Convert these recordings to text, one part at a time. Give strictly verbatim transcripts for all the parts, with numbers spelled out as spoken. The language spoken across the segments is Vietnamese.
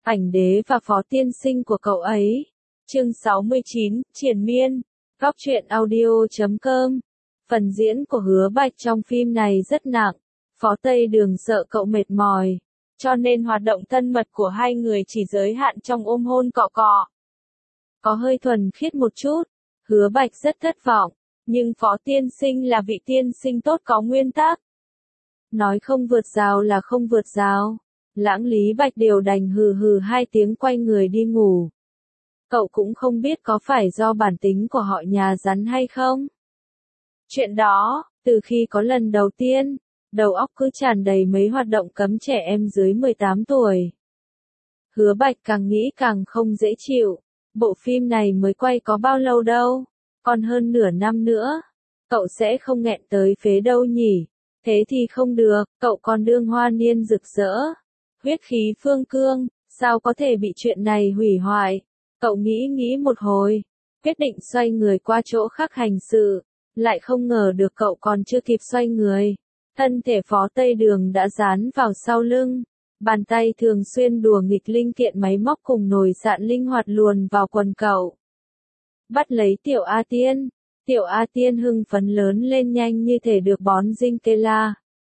Ảnh đế và phó tiên sinh của cậu ấy. Chương sáu mươi chín, Triền Miên. Góc truyện audio chấm com. Phần diễn của Hứa Bạch trong phim này rất nặng. Phó Tây Đường sợ cậu mệt mỏi, cho nên hoạt động thân mật của hai người chỉ giới hạn trong ôm hôn cọ cọ. Có hơi thuần khiết một chút. Hứa Bạch rất thất vọng, nhưng Phó tiên sinh là vị tiên sinh tốt có nguyên tắc. Nói không vượt rào là không vượt rào. Lãng Lý Bạch đều đành hừ hừ hai tiếng quay người đi ngủ. Cậu cũng không biết có phải do bản tính của họ nhà rắn hay không. Chuyện đó, từ khi có lần đầu tiên, đầu óc cứ tràn đầy mấy hoạt động cấm trẻ em dưới mười tám tuổi. Hứa Bạch càng nghĩ càng không dễ chịu. Bộ phim này mới quay có bao lâu đâu, còn hơn nửa năm nữa. Cậu sẽ không nghẹn tới phế đâu nhỉ. Thế thì không được, cậu còn đương hoa niên rực rỡ. Huyết khí phương cương, sao có thể bị chuyện này hủy hoại? Cậu nghĩ nghĩ một hồi, quyết định xoay người qua chỗ khác hành sự, lại không ngờ được cậu còn chưa kịp xoay người. Thân thể Phó Tây Đường đã dán vào sau lưng, bàn tay thường xuyên đùa nghịch linh kiện máy móc cùng nồi sạn linh hoạt luồn vào quần cậu. Bắt lấy Tiểu A Tiên, Tiểu A Tiên hưng phấn lớn lên nhanh như thể được bón dinh kê la.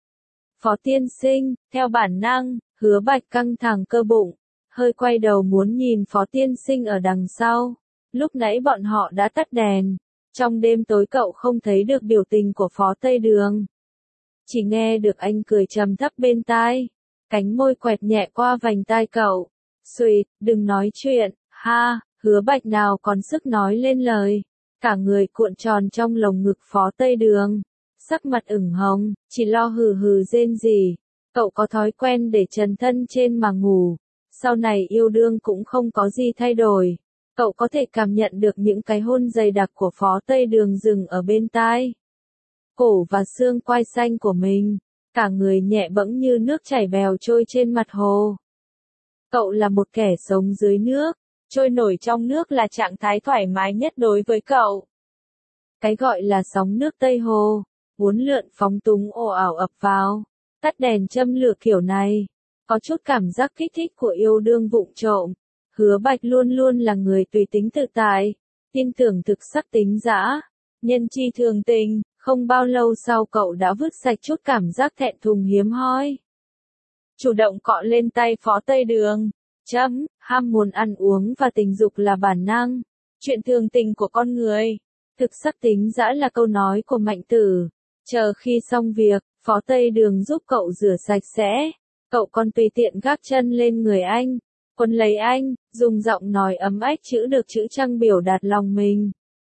Phó tiên sinh, theo bản năng, Hứa Bạch căng thẳng cơ bụng, hơi quay đầu muốn nhìn Phó tiên sinh ở đằng sau. Lúc nãy bọn họ đã tắt đèn, trong đêm tối cậu không thấy được biểu tình của Phó Tây Đường. Chỉ nghe được anh cười trầm thấp bên tai, cánh môi quẹt nhẹ qua vành tai cậu. Xùi, đừng nói chuyện, ha, Hứa Bạch nào còn sức nói lên lời, cả người cuộn tròn trong lồng ngực Phó Tây Đường. Sắc mặt ửng hồng, chỉ lo hừ hừ rên rỉ. Cậu có thói quen để trần thân trên mà ngủ. Sau này yêu đương cũng không có gì thay đổi. Cậu có thể cảm nhận được những cái hôn dày đặc của Phó Tây Đường dừng ở bên tai, cổ và xương quai xanh của mình. Cả người nhẹ bẫng như nước chảy bèo trôi trên mặt hồ. Cậu là một kẻ sống dưới nước. Trôi nổi trong nước là trạng thái thoải mái nhất đối với cậu. Cái gọi là sóng nước Tây Hồ, uốn lượn phóng túng ồ ảo ập vào, tắt đèn châm lửa kiểu này, có chút cảm giác kích thích của yêu đương vụng trộm. Hứa Bạch luôn luôn là người tùy tính tự tại, tin tưởng thực sắc tính dã, nhân chi thường tình. Không bao lâu sau cậu đã vứt sạch chút cảm giác thẹn thùng hiếm hoi, chủ động cọ lên tay Phó Tây Đường. Chấm, ham muốn ăn uống và tình dục là bản năng, chuyện thường tình của con người. Thực sắc tính dã là câu nói của Mạnh Tử. Chờ khi xong việc, Phó Tây Đường giúp cậu rửa sạch sẽ, cậu còn tùy tiện gác chân lên người anh, quấn lấy anh, dùng giọng nói ấm ách chữ được chữ trăng biểu đạt lòng mình.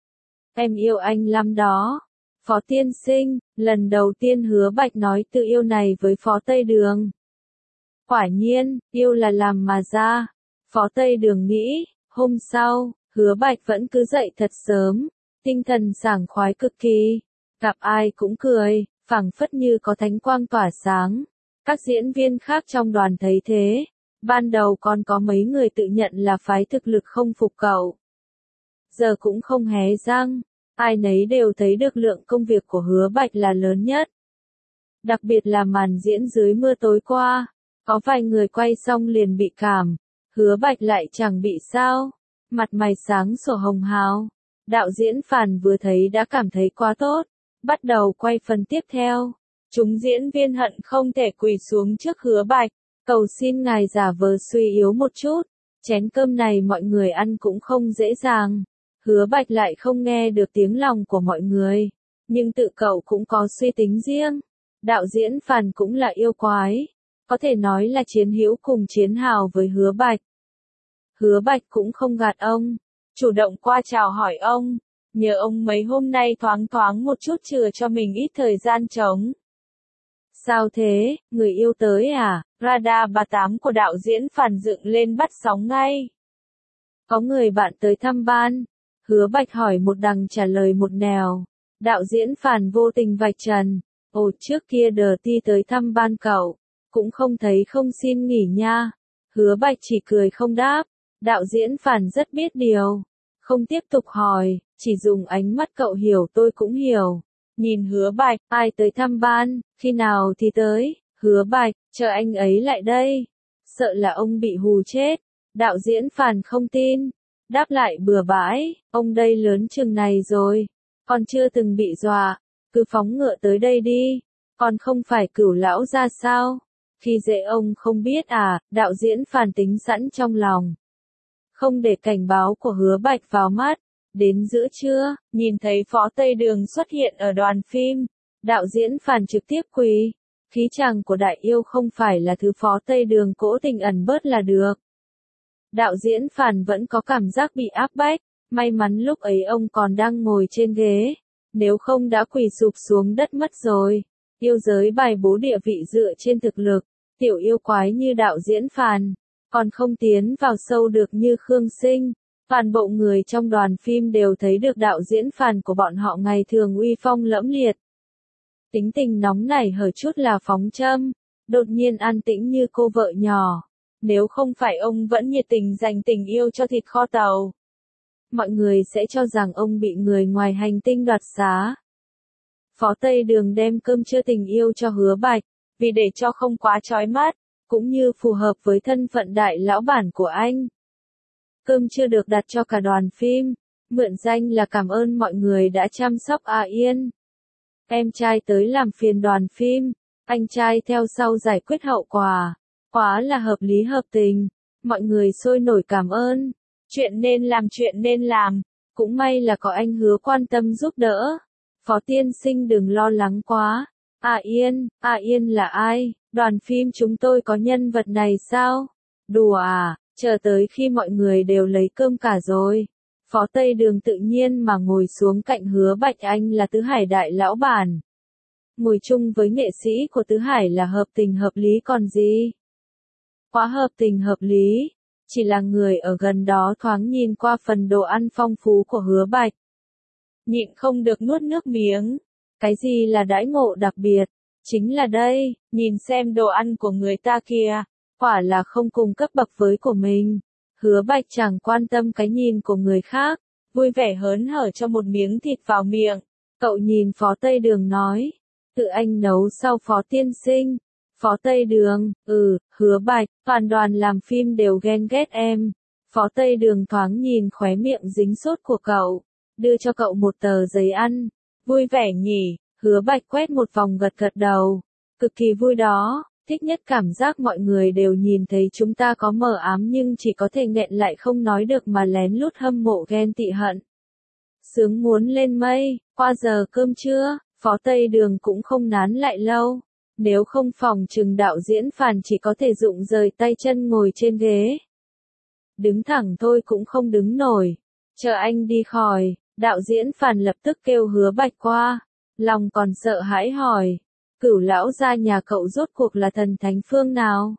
Em yêu anh lắm đó, Phó tiên sinh. Lần đầu tiên Hứa Bạch nói tự yêu này với Phó Tây Đường. Quả nhiên, yêu là làm mà ra. Phó Tây Đường nghĩ. Hôm sau, Hứa Bạch vẫn cứ dậy thật sớm, tinh thần sảng khoái cực kỳ, gặp ai cũng cười, phảng phất như có thánh quang tỏa sáng. Các diễn viên khác trong đoàn thấy thế, ban đầu còn có mấy người tự nhận là phái thực lực không phục cậu. Giờ cũng không hé răng, ai nấy đều thấy được lượng công việc của Hứa Bạch là lớn nhất. Đặc biệt là màn diễn dưới mưa tối qua, có vài người quay xong liền bị cảm, Hứa Bạch lại chẳng bị sao, mặt mày sáng sủa hồng hào. Đạo diễn Phàn vừa thấy đã cảm thấy quá tốt, bắt đầu quay phần tiếp theo. Chúng diễn viên hận không thể quỳ xuống trước Hứa Bạch, cầu xin ngài giả vờ suy yếu một chút, chén cơm này mọi người ăn cũng không dễ dàng. Hứa Bạch lại không nghe được tiếng lòng của mọi người, nhưng tự cậu cũng có suy tính riêng. Đạo diễn Phàn cũng là yêu quái, có thể nói là chiến hữu cùng chiến hào với Hứa Bạch. Hứa Bạch cũng không gạt ông, chủ động qua chào hỏi ông, nhờ ông mấy hôm nay thoáng thoáng một chút chừa cho mình ít thời gian trống. Sao thế, người yêu tới à? Radar ba tám của đạo diễn Phàn dựng lên bắt sóng ngay. Có người bạn tới thăm ban. Hứa Bạch hỏi một đằng trả lời một nẻo. Đạo diễn Phàn vô tình vạch trần. Ồ, trước kia đờ ti tới thăm ban cậu, cũng không thấy không xin nghỉ nha. Hứa Bạch chỉ cười không đáp. Đạo diễn Phàn rất biết điều, không tiếp tục hỏi, chỉ dùng ánh mắt cậu hiểu tôi cũng hiểu. Nhìn Hứa Bạch, ai tới thăm ban, khi nào thì tới. Hứa Bạch, chờ anh ấy lại đây. Sợ là ông bị hù chết. Đạo diễn Phàn không tin, đáp lại bừa bãi, ông đây lớn chừng này rồi, còn chưa từng bị dọa, cứ phóng ngựa tới đây đi, còn không phải Cửu lão ra sao? Khi dễ ông không biết à, đạo diễn Phàn tính sẵn trong lòng. Không để cảnh báo của Hứa Bạch vào mắt, đến giữa trưa, nhìn thấy Phó Tây Đường xuất hiện ở đoàn phim, đạo diễn Phàn trực tiếp quỳ. Khí chàng của đại yêu không phải là thứ Phó Tây Đường cố tình ẩn bớt là được. Đạo diễn Phàn vẫn có cảm giác bị áp bách, may mắn lúc ấy ông còn đang ngồi trên ghế, nếu không đã quỳ sụp xuống đất mất rồi. Yêu giới bài bố địa vị dựa trên thực lực, tiểu yêu quái như đạo diễn Phàn, còn không tiến vào sâu được như Khương Sinh. Toàn bộ người trong đoàn phim đều thấy được đạo diễn Phàn của bọn họ ngày thường uy phong lẫm liệt. Tính tình nóng nảy hở chút là phóng châm, đột nhiên an tĩnh như cô vợ nhỏ. Nếu không phải ông vẫn nhiệt tình dành tình yêu cho thịt kho tàu, mọi người sẽ cho rằng ông bị người ngoài hành tinh đoạt xá. Phó Tây Đường đem cơm trưa tình yêu cho Hứa Bạch, vì để cho không quá chói mắt, cũng như phù hợp với thân phận đại lão bản của anh. Cơm trưa được đặt cho cả đoàn phim, mượn danh là cảm ơn mọi người đã chăm sóc A Yên. Em trai tới làm phiền đoàn phim, anh trai theo sau giải quyết hậu quả, quá là hợp lý hợp tình, mọi người sôi nổi cảm ơn. Chuyện nên làm chuyện nên làm, cũng may là có anh Hứa quan tâm giúp đỡ. Phó tiên sinh đừng lo lắng quá. A Yên, A Yên là ai? Đoàn phim chúng tôi có nhân vật này sao? Đùa à, chờ tới khi mọi người đều lấy cơm cả rồi. Phó Tây Đường tự nhiên mà ngồi xuống cạnh Hứa Bạch, anh là Tứ Hải đại lão bản. Ngồi chung với nghệ sĩ của Tứ Hải là hợp tình hợp lý còn gì? Quá hợp tình hợp lý, chỉ là người ở gần đó thoáng nhìn qua phần đồ ăn phong phú của Hứa Bạch. Nhịn không được nuốt nước miếng. Cái gì là đãi ngộ đặc biệt? Chính là đây, nhìn xem đồ ăn của người ta kìa, quả là không cùng cấp bậc với của mình. Hứa Bạch chẳng quan tâm cái nhìn của người khác, vui vẻ hớn hở cho một miếng thịt vào miệng. Cậu nhìn Phó Tây Đường nói, tự anh nấu sau Phó tiên sinh. Phó Tây Đường, ừ, Hứa Bạch, toàn đoàn làm phim đều ghen ghét em. Phó Tây Đường thoáng nhìn khóe miệng dính sốt của cậu, đưa cho cậu một tờ giấy ăn. Vui vẻ nhỉ? Hứa Bạch quét một vòng gật gật đầu. Cực kỳ vui đó, thích nhất cảm giác mọi người đều nhìn thấy chúng ta có mờ ám nhưng chỉ có thể nghẹn lại không nói được mà lén lút hâm mộ ghen tị hận. Sướng muốn lên mây, qua giờ cơm trưa, Phó Tây Đường cũng không nán lại lâu. Nếu không phòng trừng đạo diễn Phàn chỉ có thể rụng rời tay chân ngồi trên ghế. Đứng thẳng thôi cũng không đứng nổi. Chờ anh đi khỏi, đạo diễn Phàn lập tức kêu Hứa Bạch qua. Lòng còn sợ hãi hỏi, Cửu lão gia nhà cậu rốt cuộc là thần thánh phương nào?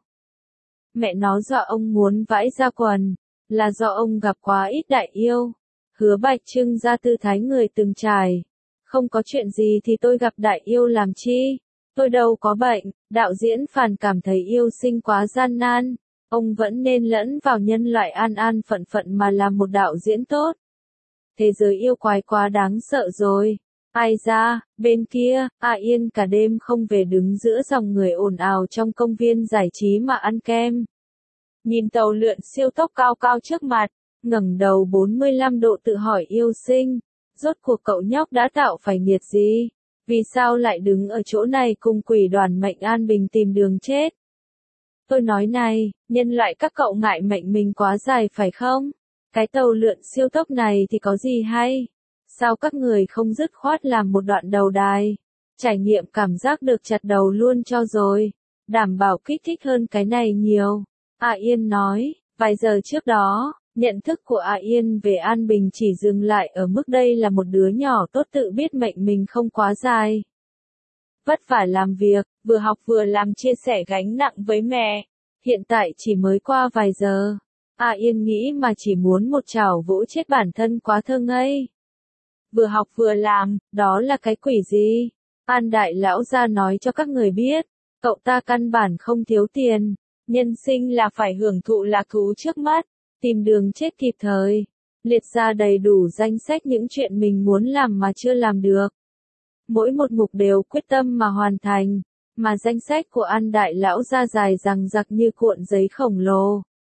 Mẹ nó dọa ông muốn vãi ra quần, là do ông gặp quá ít đại yêu. Hứa Bạch trưng ra tư thái người từng trải. Không có chuyện gì thì tôi gặp đại yêu làm chi? Tôi đâu có bệnh. Đạo diễn Phàn cảm thấy yêu sinh quá gian nan. Ông vẫn nên lẫn vào nhân loại an an phận phận mà làm một đạo diễn tốt. Thế giới yêu quái quá đáng sợ rồi. Ai ra, bên kia, A Yên cả đêm không về đứng giữa dòng người ồn ào trong công viên giải trí mà ăn kem. Nhìn tàu lượn siêu tốc cao cao trước mặt, ngẩng đầu bốn mươi lăm độ tự hỏi yêu sinh, rốt cuộc cậu nhóc đã tạo phải nghiệt gì? Vì sao lại đứng ở chỗ này cùng quỷ đoàn mệnh an bình tìm đường chết? Tôi nói này, nhân loại các cậu ngại mệnh mình quá dài phải không? Cái tàu lượn siêu tốc này thì có gì hay? Sao các người không dứt khoát làm một đoạn đầu đài? Trải nghiệm cảm giác được chặt đầu luôn cho rồi. Đảm bảo kích thích hơn cái này nhiều. A Yên nói, vài giờ trước đó, nhận thức của A Yên về an bình chỉ dừng lại ở mức đây là một đứa nhỏ tốt tự biết mệnh mình không quá dài. Vất vả làm việc, vừa học vừa làm chia sẻ gánh nặng với mẹ. Hiện tại chỉ mới qua vài giờ. A Yên nghĩ mà chỉ muốn một chảo vỗ chết bản thân quá thơ ngây. Vừa học vừa làm, đó là cái quỷ gì? An đại lão gia nói cho các người biết, cậu ta căn bản không thiếu tiền, nhân sinh là phải hưởng thụ lạc thú trước mắt, tìm đường chết kịp thời, liệt ra đầy đủ danh sách những chuyện mình muốn làm mà chưa làm được. Mỗi một mục đều quyết tâm mà hoàn thành, mà danh sách của An đại lão gia dài dằng dặc như cuộn giấy khổng lồ.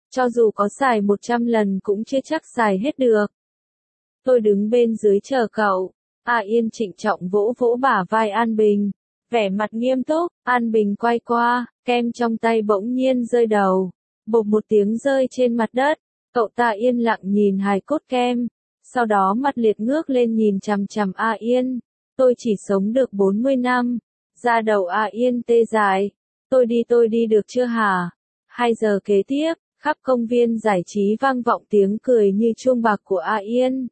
cho dù có xài một trăm lần cũng chưa chắc xài hết được. Tôi đứng bên dưới chờ cậu. A Yên trịnh trọng vỗ vỗ bả vai An Bình, vẻ mặt nghiêm túc. An Bình quay qua, kem trong tay bỗng nhiên rơi đầu, bộp một tiếng rơi trên mặt đất. Cậu ta yên lặng nhìn hài cốt kem, sau đó mặt liệt ngước lên nhìn chằm chằm A Yên. Tôi chỉ sống được bốn mươi năm. Da đầu A Yên tê dại. Tôi đi tôi đi được chưa hả? Hai giờ kế tiếp, khắp công viên giải trí vang vọng tiếng cười như chuông bạc của A Yên.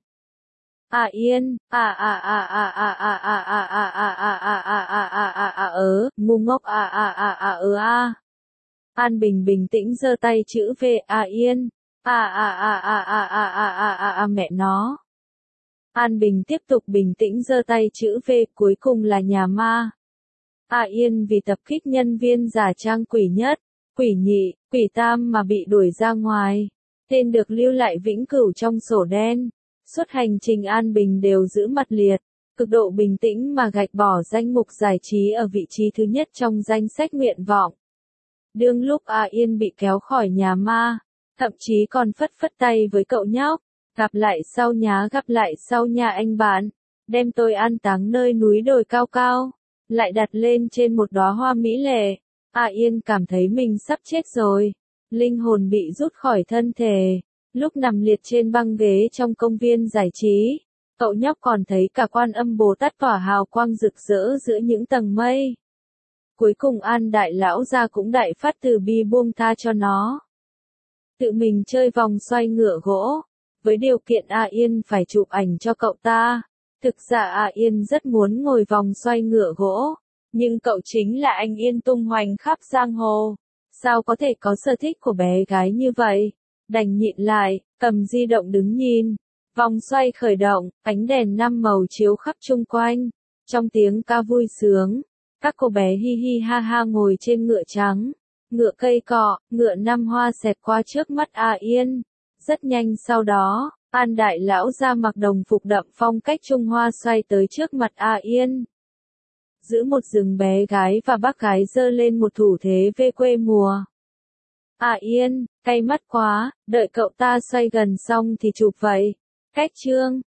A Yên, a a a a a a a a a a a a a a a a ớ, ngu ngốc a a a a ớ a. An Bình bình tĩnh giơ tay chữ V. A Yên, a a a a a a a a a a mẹ nó. An Bình tiếp tục bình tĩnh giơ tay chữ V, cuối cùng là nhà ma. A Yên vì tập kích nhân viên giả trang quỷ nhất, quỷ nhị, quỷ tam mà bị đuổi ra ngoài. Tên được lưu lại vĩnh cửu trong sổ đen. Suốt hành trình An Bình đều giữ mặt liệt, cực độ bình tĩnh mà gạch bỏ danh mục giải trí ở vị trí thứ nhất trong danh sách nguyện vọng. Đương lúc A Yên bị kéo khỏi nhà ma, thậm chí còn phất phất tay với cậu nhóc, gặp lại sau nhá gặp lại sau nhà anh bạn, đem tôi an táng nơi núi đồi cao cao, lại đặt lên trên một đóa hoa mỹ lệ. A Yên cảm thấy mình sắp chết rồi, linh hồn bị rút khỏi thân thể. Lúc nằm liệt trên băng ghế trong công viên giải trí, cậu nhóc còn thấy cả Quan Âm Bồ Tát tỏa hào quang rực rỡ giữa những tầng mây. Cuối cùng An đại lão gia cũng đại phát từ bi buông tha cho nó. Tự mình chơi vòng xoay ngựa gỗ, với điều kiện A Yên phải chụp ảnh cho cậu ta. Thực ra A Yên rất muốn ngồi vòng xoay ngựa gỗ, nhưng cậu chính là anh Yên tung hoành khắp giang hồ. Sao có thể có sở thích của bé gái như vậy? Đành nhịn lại, cầm di động đứng nhìn. Vòng xoay khởi động, ánh đèn năm màu chiếu khắp chung quanh. Trong tiếng ca vui sướng, các cô bé hi hi ha ha ngồi trên ngựa trắng, ngựa cây cọ, ngựa năm hoa xẹt qua trước mắt A Yên. Rất nhanh sau đó, An đại lão ra mặc đồng phục đậm phong cách Trung Hoa xoay tới trước mặt A Yên. Giữ một rừng bé gái và bác gái giơ lên một thủ thế về quê mùa. A Yên, cay mắt quá, đợi cậu ta xoay gần xong thì chụp vậy. Cách chương